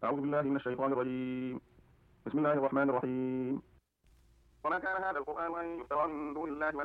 أعوذ بالله من الشيطان الرجيم. بسم الله الرحمن الرحيم. وما كان هذا القرآن أن يفترى من دون الله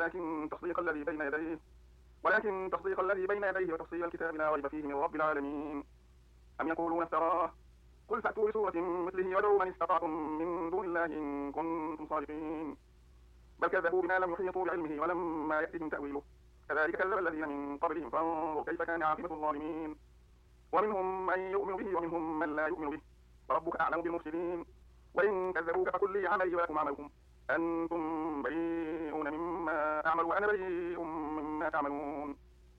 ولكن تصديق الذي بين يديه وتفصيل الكتاب لا ريب فيه من رب العالمين. أم يقولون افتراه؟ قل فأتوا بسورة مثله وادعوا من استطعتم من دون الله إن كنتم صادقين. بل كذبوا بما لم يحيطوا بعلمه ولما يأتهم تأويله كذلك كذب الذين من قبلهم فانظر كيف كان عاقبة الظالمين. ومنهم من يؤمن به ومنهم من لا يؤمن به وربك أعلم بالمفسدين. وإن كذبوك فقل لي عملي ولكم عملكم أنتم بريئون مما أعمل وأنا بريء مما تعملون.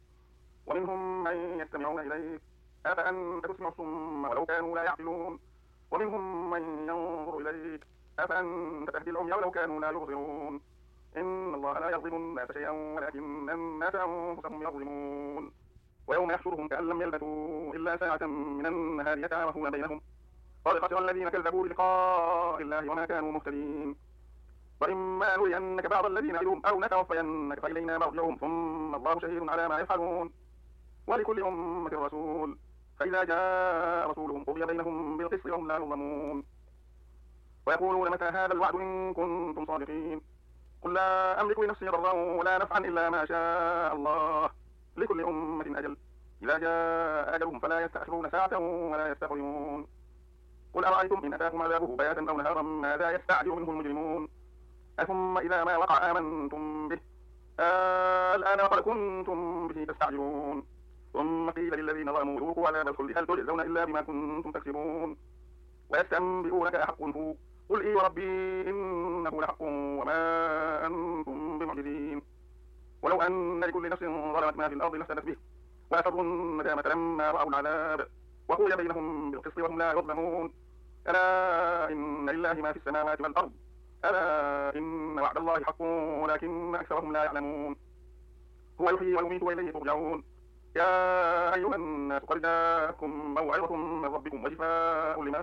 ومنهم من يستمعون إليك أفأنت تسمع الصم ولو كانوا لا يعقلون. ومنهم من ينظر إليك أفأنت تهدي العمي ولو كانوا لا يبصرون. إن الله لا يظلم الناس شيئا ولكن الناس أنفسهم يظلمون. ويوم يحشرهم كأن لم يلبثوا إلا ساعة من النهار يتعارفون بينهم قد خسر الذين كذبوا بلقاء الله وما كانوا مهتدين. وإما نرينك بعض الذين نعدهم أو نتوفينك فإلينا مرجعهم ثم الله شهيد على ما يفعلون. ولكل أمة رسول فإذا جاء رسولهم قضي بينهم بالقسط وهم لا يظلمون. ويقولون متى هذا الوعد إن كنتم صادقين. قل لا أملك لنفسي ضرا ولا نفعا إلا ما شاء الله لكل أمة أجل إذا جاء أجلهم فلا يستأخرون ساعة ولا يستقدمون. قل أرأيتم إن أتاكم عذابه بياتا أو نهارا ماذا يستعجل منه المجرمون. أثم إذا ما وقع آمنتم به الآن وقد كنتم به تستعجلون. ثم قيل للذين ظلموا ذوقوا عذاب الخلد هل تجزون إلا بما كنتم تكسبون. ويستنبئونك أحق هو قل إي وربي إنه لحق وما أنتم بمعجزين. ولو أن لكل نفس ظلمت ما في الأرض لافتدت به وأسروا الندامة لما رأوا العذاب وقضي بينهم بالقسط وهم لا يظلمون. ألا إن لله ما في السماوات والأرض ألا إن وعد الله حق ولكن أكثرهم لا يعلمون. هو يحيي ويميت وإليه ترجعون. يا أيها الناس قد جاءتكم موعظة من ربكم وشفاء لما في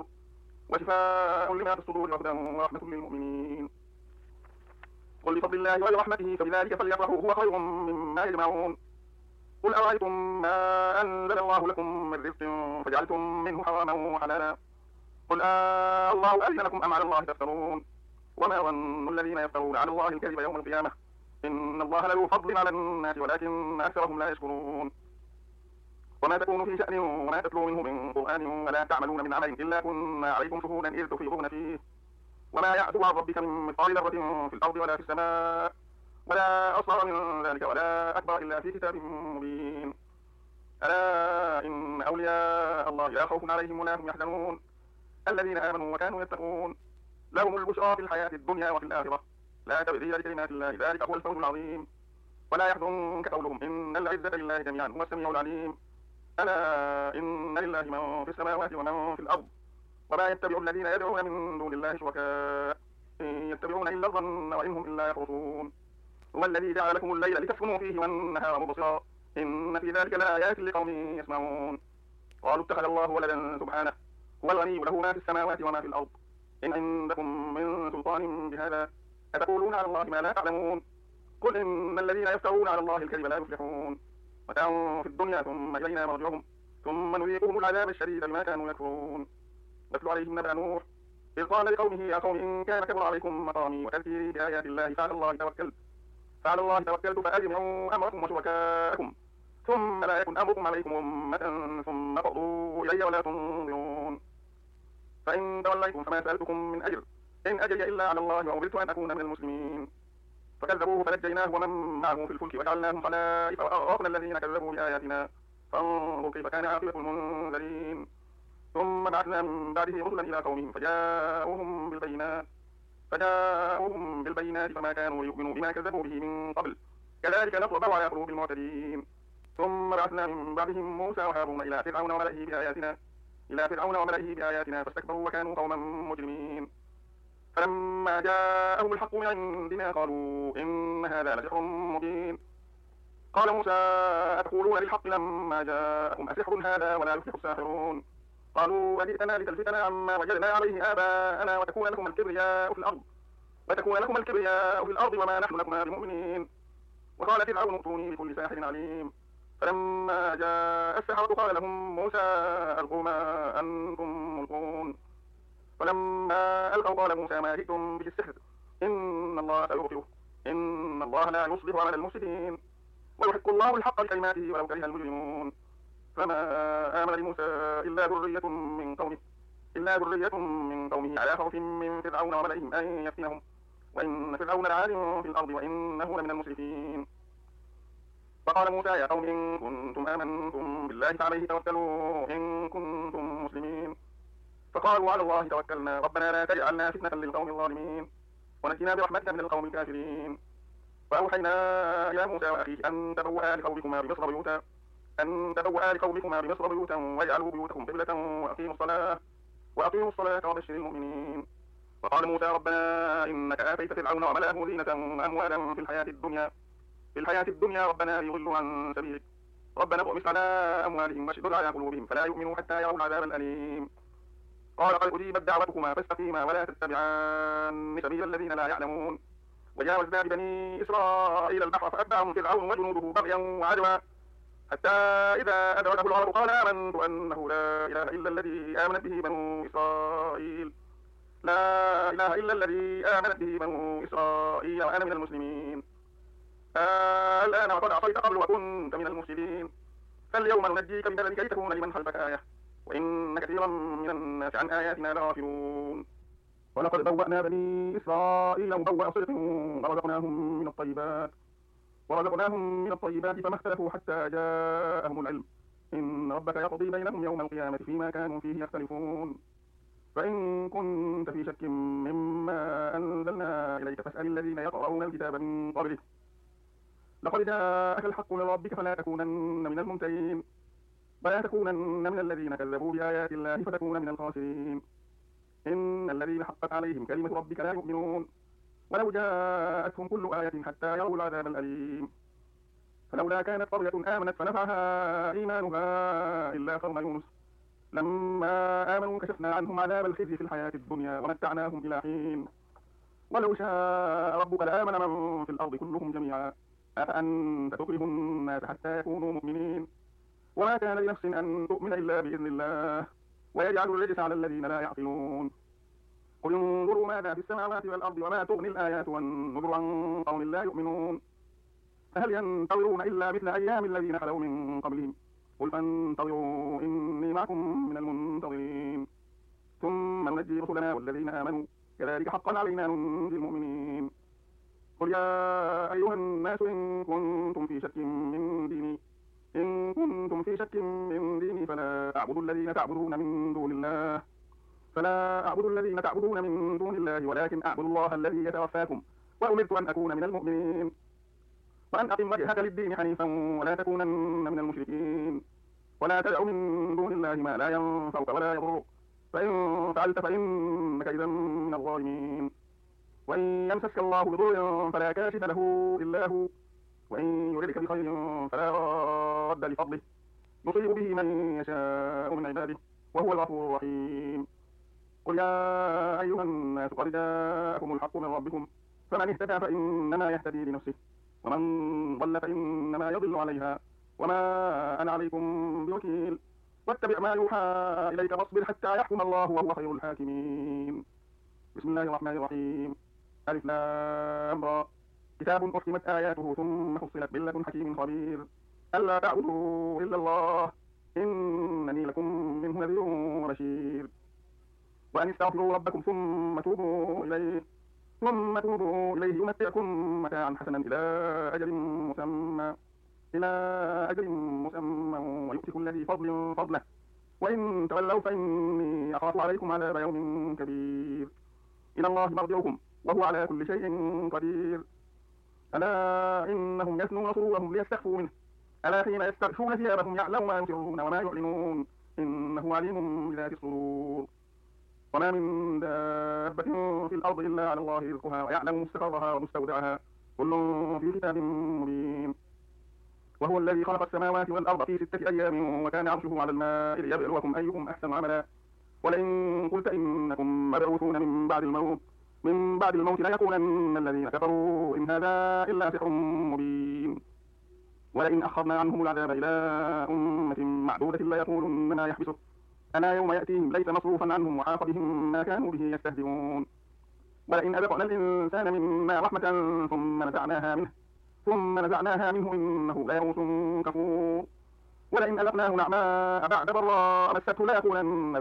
الصدور وهدى ورحمة للمؤمنين. قل بفضل الله ورحمته فبذلك فليفرحوا هو خير مما يجمعون. قل أرأيتم ما أنزل الله لكم من رزق فجعلتم منه حراما وحلالا قل الله أذن لكم أم على الله تفترون. وما ظن الذين يفترون على الله الكذب يوم القيامة إن الله لذو فضل على الناس ولكن أكثرهم لا يشكرون. وما تكون في شأن وما تتلو منه من قرآن ولا تعملون من عمل إلا كنا عليكم شهودا إذ تفيضون فيه وما يعزب عن ربك من مثقال ذرة في الأرض ولا في السماء ولا أصغر من ذلك ولا أكبر إلا في كتاب مبين. ألا إن أولياء الله لا خوف عليهم ولا هم يحزنون الذين آمنوا وكانوا يتقون لهم البشرى في الحياة الدنيا وفي الآخرة لا تبديل لكلمات الله ذلك هو الفوز العظيم. ولا يحزنك قولهم إن العزة لله جميعا هو السميع العليم. ألا إن لله من في السماوات ومن في الأرض وما يتبع الذين يدعون من دون الله شركاء إن يتبعون إلا الظن وإن هم إلا يخرصون. هو الذي جعل لكم الليل لتسكنوا فيه والنهار مبصرا إن في ذلك لآيات لقوم يسمعون. قالوا اتخذ الله ولدا سبحانه هو الغني له ما في السماوات وما في الأرض إن عندكم من سلطان بهذا أتقولون على الله ما لا تعلمون. قل إن الذين يفترون على الله الكذب لا يفلحون. متاع في الدنيا ثم إلينا مرجعهم ثم نذيقهم العذاب الشديد بما كانوا يكفرون. واتل عليهم نبأ نوح إذ قال لقومه يا قوم إن كان كبر عليكم مقامي وتذكيري بآيات الله فعلى الله توكلت فأجمعوا أمركم وشركاءكم ثم لا يكن أمركم عليكم أمة ثم قضوا إلي ولا تنظرون. فإن توليتم فما سألتكم من أجر إن أجري إلا على الله وأمرت أن أكون من المسلمين. فكذبوه فنجيناه ومن معه في الفلك وجعلناهم خلائف وأغرقنا الذين كذبوا بآياتنا فانظر كيف كان عاقبة المنذرين. ثم بعثنا من بعده رسلا إلى قومهم فجاءوهم بالبينات فما كانوا ليؤمنوا بما كذبوا به من قبل كذلك نطبع على قلوب المعتدين. ثم بعثنا من بعدهم موسى وهارون إلى فرعون وملئه بآياتنا فاستكبروا وكانوا قوما مجرمين. فلما جاءهم الحق من عندنا قالوا إن هذا لسحر مبين. قال موسى أتقولون للحق لما جاءكم أسحر هذا ولا يفلح الساحرون. قالوا أجئتنا لتلفتنا عما وجدنا عليه آباءنا وتكون لكم الكبرياء في الأرض وما نحن لكما بمؤمنين. وقال فرعون ائتوني بكل ساحر عليم. فلما جاء السحرة قال لهم موسى ألقوا ما أنتم ملقون ينطقون فلما ألقوا قال موسى ما جئتم به السحر إن الله سيبطله إن الله لا يصلح عمل المفسدين ويحق الله الحق بكلماته ولو كره المجرمون فما آمن لموسى إلا ذرية من قومه على خوف من فرعون وملئهم أن يفتنهم وإن فرعون لعال في الأرض وإنه لمن المسرفين فقال موسى يا قوم إن كنتم آمنتم بالله فعليه توكلوا إن كنتم مسلمين فقالوا على الله توكلنا ربنا لا تجعلنا فتنة للقوم الظالمين ونجنا برحمتك من القوم الكافرين فأوحينا إلى موسى وأخيه أن تبوأ لقومكما بمصر بيوتا واجعلوا بيوتكم قبلة وأقيموا الصلاة وبشر المؤمنين وقال موسى ربنا إنك آتيت فرعون وملأه زينة وأموالا في الحياة الدنيا ربنا ليضلوا عن سبيلك ربنا اطمس على أموالهم واشدد على قلوبهم فلا يؤمنوا حتى يروا العذاب الأليم قال قد أجيبت دعوتكما فاستقيما ولا تتبعان سبيل الذين لا يعلمون وجاوزنا ببني إسرائيل البحر فأتبعهم فرعون وجنوده بغيا وعدوا حتى إذا أدركه الغرق قال آمنت أنه لا إله إلا الذي آمنت به بنو إسرائيل وأنا من المسلمين الآن وقد عصيت قبل وكنت من المفسدين فاليوم ننجيك ببدنك لتكون لمن خلفك آية وإن كثيرا من الناس عن آياتنا لغافلون ولقد بوأنا بني إسرائيل مبوأ صدق ورزقناهم من الطيبات فما اختلفوا حتى جاءهم العلم إن ربك يقضي بينهم يوم القيامة فيما كانوا فيه يختلفون فإن كنت في شك مما أنزلنا إليك فاسأل الذين يقرؤون الكتاب من قبلك لقد جاءك الحق من ربك فلا تكونن من الممترين ولا تكونن من الذين كذبوا بآيات الله فتكون من الخاسرين إن الذين حقت عليهم كلمة ربك لا يؤمنون ولو جاءتهم كل آية حتى يروا العذاب الأليم فلولا كانت قرية آمنت فنفعها إيمانها إلا قوم يونس لما آمنوا كشفنا عنهم عذاب الخزي في الحياة الدنيا ومتعناهم إلى حين ولو شاء ربك لآمن من في الأرض كلهم جميعا أفأنت تكره الناس حتى يكونوا مؤمنين وما كان لنفس أن تؤمن إلا بإذن الله ويجعل الرجس على الذين لا يعقلون قل انظروا ماذا في السماوات والأرض وما تغني الآيات والنذر عن قوم لا يؤمنون فهل ينتظرون إلا مثل أيام الذين خلوا من قبلهم قل فانتظروا إني معكم من المنتظرين ثم ننجي رسلنا والذين آمنوا كذلك حقا علينا ننجي المؤمنين قل يا أيها الناس إن كنتم في شك من ديني فلا أعبد الذين تعبدون من دون الله ولكن أعبد الله الذي يتوفاكم وأمرت أن أكون من المؤمنين وأن أقم وجهك للدين حنيفا ولا تكونن من المشركين ولا تدع من دون الله ما لا ينفعك ولا يضرك فإن فعلت فإنك إذا من الظالمين وإن يمسسك الله بضر فلا كاشف له إلا هو وإن يردك بخير فلا راد لفضله يصيب به من يشاء من عباده وهو الغفور الرحيم قل يا أيها الناس قد جاءكم الحق من ربكم فمن اهتدى فإنما يهتدي لنفسه ومن ضل فإنما يضل عليها وما أنا عليكم بوكيل واتبع ما يوحى إليك واصبر حتى يحكم الله وهو خير الحاكمين بسم الله الرحمن الرحيم ألف لام را كتاب أحكمت آياته ثم فصلت من لدن حكيم خبير ألا تعبدوا إلا الله إنني لكم منه نذير وبشير وأن استغفروا ربكم ثم توبوا إليه يمتعكم متاعا حسنا إلى أجل مسمى ويؤتي كل ذي فضل فضله وإن تولوا فإني أخاف عليكم عذاب يوم كبير إلى الله مرجعكم وهو على كل شيء قدير ألا إنهم يثنون صدورهم ليستخفوا منه ألا حين يستغشون ثيابهم يعلم ما يسرون وما يعلنون إنه عليم بذات الصدور وما من دابة في الأرض إلا على الله رزقها ويعلم مستقرها ومستودعها كل في كتاب مبين وهو الذي خلق السماوات والأرض في 6 أيام وكان عرشه على الماء ليبلوكم أيكم أحسن عملا ولئن قلت إنكم مبعوثون من بعد الموت ليقولن الذين كفروا إن هذا إلا سحر مبين ولئن أخرنا عنهم العذاب إلى أمة معدودة ليقولن ما يحبسه ألا يوم يأتيهم ليس مصروفا عنهم وحاق بهم ما كانوا به يستهزئون ولئن أذقنا الإنسان منا رحمة ثم نزعناها منه إنه ليئوس كفور ولئن أذقناه نعماء بعد ضراء مسته ليقولن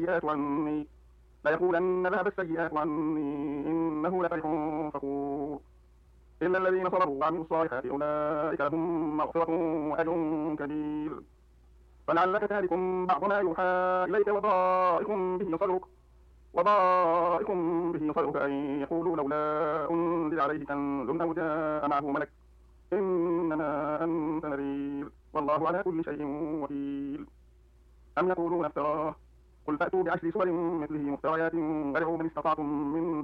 ذهب السيئات عني إنه لفرح فخور إلا الذين صبروا وعملوا الصالحات أولئك لهم مغفرة وأجر كبير فلعلك تارك بعض ما يوحى إليك وضائق به صدرك أن يقولوا لولا أنزل عليه كنز أو جاء معه ملك إنما أنت نذير والله على كل شيء وكيل أم يقولون افتراه قل فأتوا بعشر سور مثله مفتريات وادعوا من استطعتم من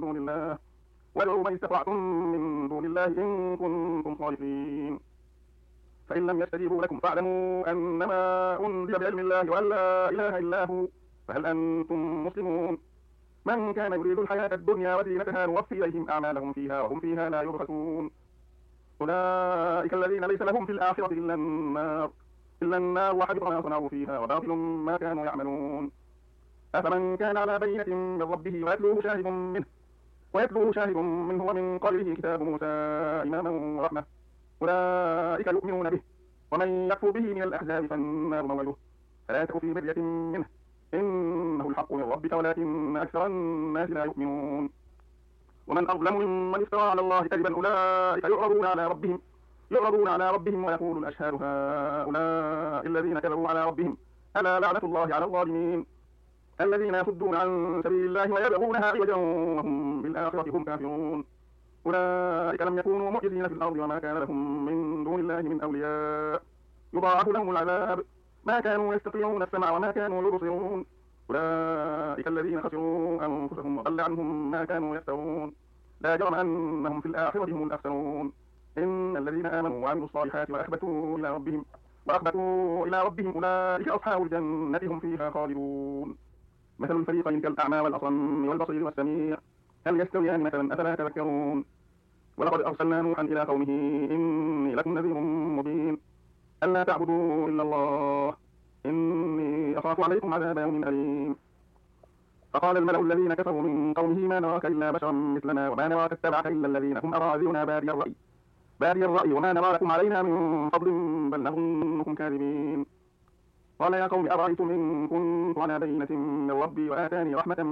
دون الله إن كنتم صادقين فإن لم يستجيبوا لكم فاعلموا أنما أنزل بعلم الله وأن لا إله إلا هو فهل أنتم مسلمون من كان يريد الحياة الدنيا وزينتها نوفي إليهم أعمالهم فيها وهم فيها لا يبخسون أولئك الذين ليس لهم في الآخرة إلا النار وحبط ما صنعوا فيها وباطل ما كانوا يعملون أفمن كان على بينة من ربه ويتلوه شاهد منه ومن قبله كتاب موسى إماما ورحمة أولئك يؤمنون به ومن يكفر به من الأحزاب فالنار موعده فلا تك في مرية منه إنه الحق من ربك ولكن أكثر الناس لا يؤمنون ومن أظلم ممن افترى على الله كذبا أولئك يعرضون على ربهم ويقول الأشهاد هؤلاء الذين كذبوا على ربهم ألا لعنة الله على الظالمين الذين يصدون عن سبيل الله ويبغونها عوجا وهم بالآخرة هم كافرون أولئك لم يكونوا معجزين في الأرض وما كان لهم من دون الله من أولياء يضاعف لهم العذاب ما كانوا يستطيعون السمع وما كانوا يبصرون أولئك الذين خسروا أنفسهم وضل عنهم ما كانوا يفترون لا جرم أنهم في الآخرة هم الأخسرون إن الذين آمنوا وعملوا الصالحات وأخبتوا إلى ربهم أولئك أصحاب الجنة هم فيها خالدون مثل الفريقين كالأعمى والأصم والبصير والسميع هل يستويان مثلا أفلا تذكرون ولقد أرسلنا نوحا إلى قومه إني لكم نذير مبين ألا تعبدوا إلا الله إني أخاف عليكم عذاب يوم أليم فقال الملأ الذين كفروا من قومه ما نراك إلا بشرا مثلنا وما نراك اتبعك إلا الذين هم أراذلنا بادي الرأي وما نرى لكم علينا من فضل بل نظنكم كاذبين قال يا قوم أرأيتم إن كنت على بينة من ربي وآتاني رحمة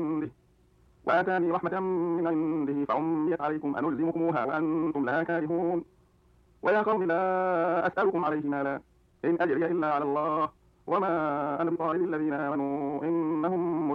من عنده فعميت عليكم أنلزمكموها وأنتم لها كارهون ويا قوم لا أسألكم عليه مالا إن أجري إلا على الله وما أنا بطارد الذين آمنوا إنهم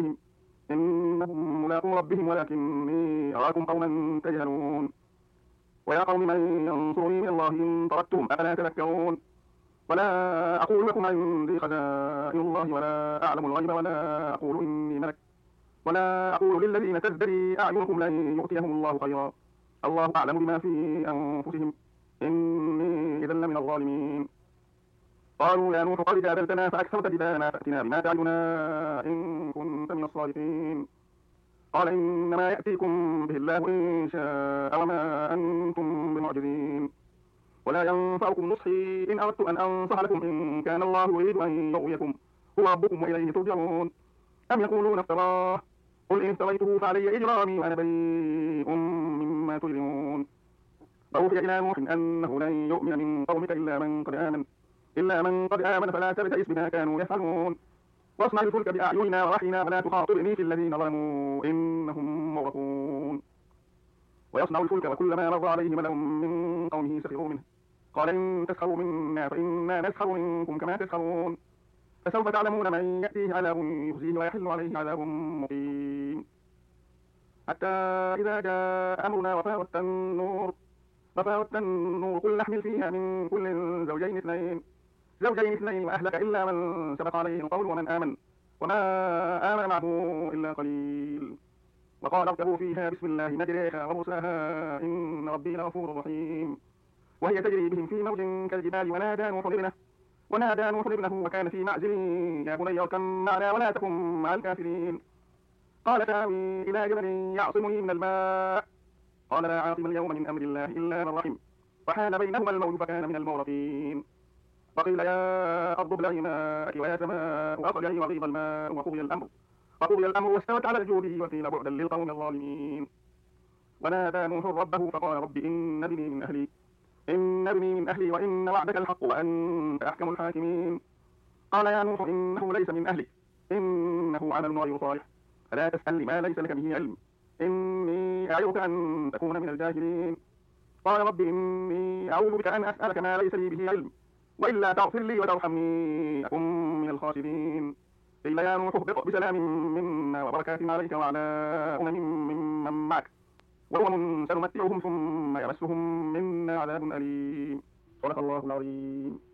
ملاقو ربهم ولكني أراكم قوما تجهلون ويا قوم من ينصرني من الله إن تركتهم أفلا تذكرون ولا أقول لكم عندي خزائن الله ولا أعلم الغيب ولا أقول إني ملك ولا أقول للذين تزدري أعينكم لن يؤتيهم الله خيرا الله أعلم بما في أنفسهم إني إذا لمن الظالمين قالوا يا نوح قد جادلتنا فأكثرت جدالنا فأتنا بما تعدنا إن كنت من الصادقين قال إنما يأتيكم به الله إن شاء وما أنتم بمعجزين ولا ينفعكم نصحي إن أردت أن أنصح لكم إن كان الله يريد أن يغويكم هو ربكم وإليه ترجعون أم يقولون افتراه قل إن افتريته فعلي إجرامي وأنا بريء مما تجرمون فأوحي إلى نوح أنه لن يؤمن من قومك إلا من قد آمن فلا تبتئس بما كانوا يفعلون واصنع الفلك بأعيننا ووحينا ولا تخاطبني في الذين ظلموا إنهم مغرقون ويصنع الفلك وكلما مر عليه ملأ من قومه سخروا منه قال إن تسخروا منا فإنا نسخر منكم كما تسخرون فسوف تعلمون من يأتيه عذاب يخزيه ويحل عليه عذاب مقيم حتى إذا جاء أمرنا وفارت النور قل نحمل فيها من كل زوجين اثنين وأهلك إلا من سبق عليه القول وما آمن معه إلا قليل وقال اركبوا فيها بسم الله مجريها ومرساها إن ربي لغفور رحيم وهي تجري بهم في موج كالجبال ونادى نوح ابنه وكان في معزل يا بني اركب معنا ولا تكن مع الكافرين قال سآوي إلى جبل يعصمني من الماء قال لا عاصم اليوم من أمر الله إلا من رحم وحال بينهما الموج فكان من المغرقين وقيل يا أرض ابلعي ماءك ويا سماء أقلعي وغيض الماء وقضي الأمر واستوت على الجود وقيل بعدا للقوم الظالمين. ونادى نوح ربه فقال رب إن ابني من أهلي وإن وعدك الحق وأنت أحكم الحاكمين. قال يا نوح إنه ليس من أهلك إنه عمل غير صالح فلا تسأل ما ليس لك به علم إني أعظك أن تكون من الجاهلين. قال رب إني أعوذ بك أن أسألك ما ليس لي به علم وإلا تغفر لي وترحمني أكن من الخاسرين. قيل يا نوح اهبط بسلام منا وبركات عليك وعلى ممن معك وأمم سنمتعهم ثم يمسهم منا عذاب أليم. صدق الله العظيم.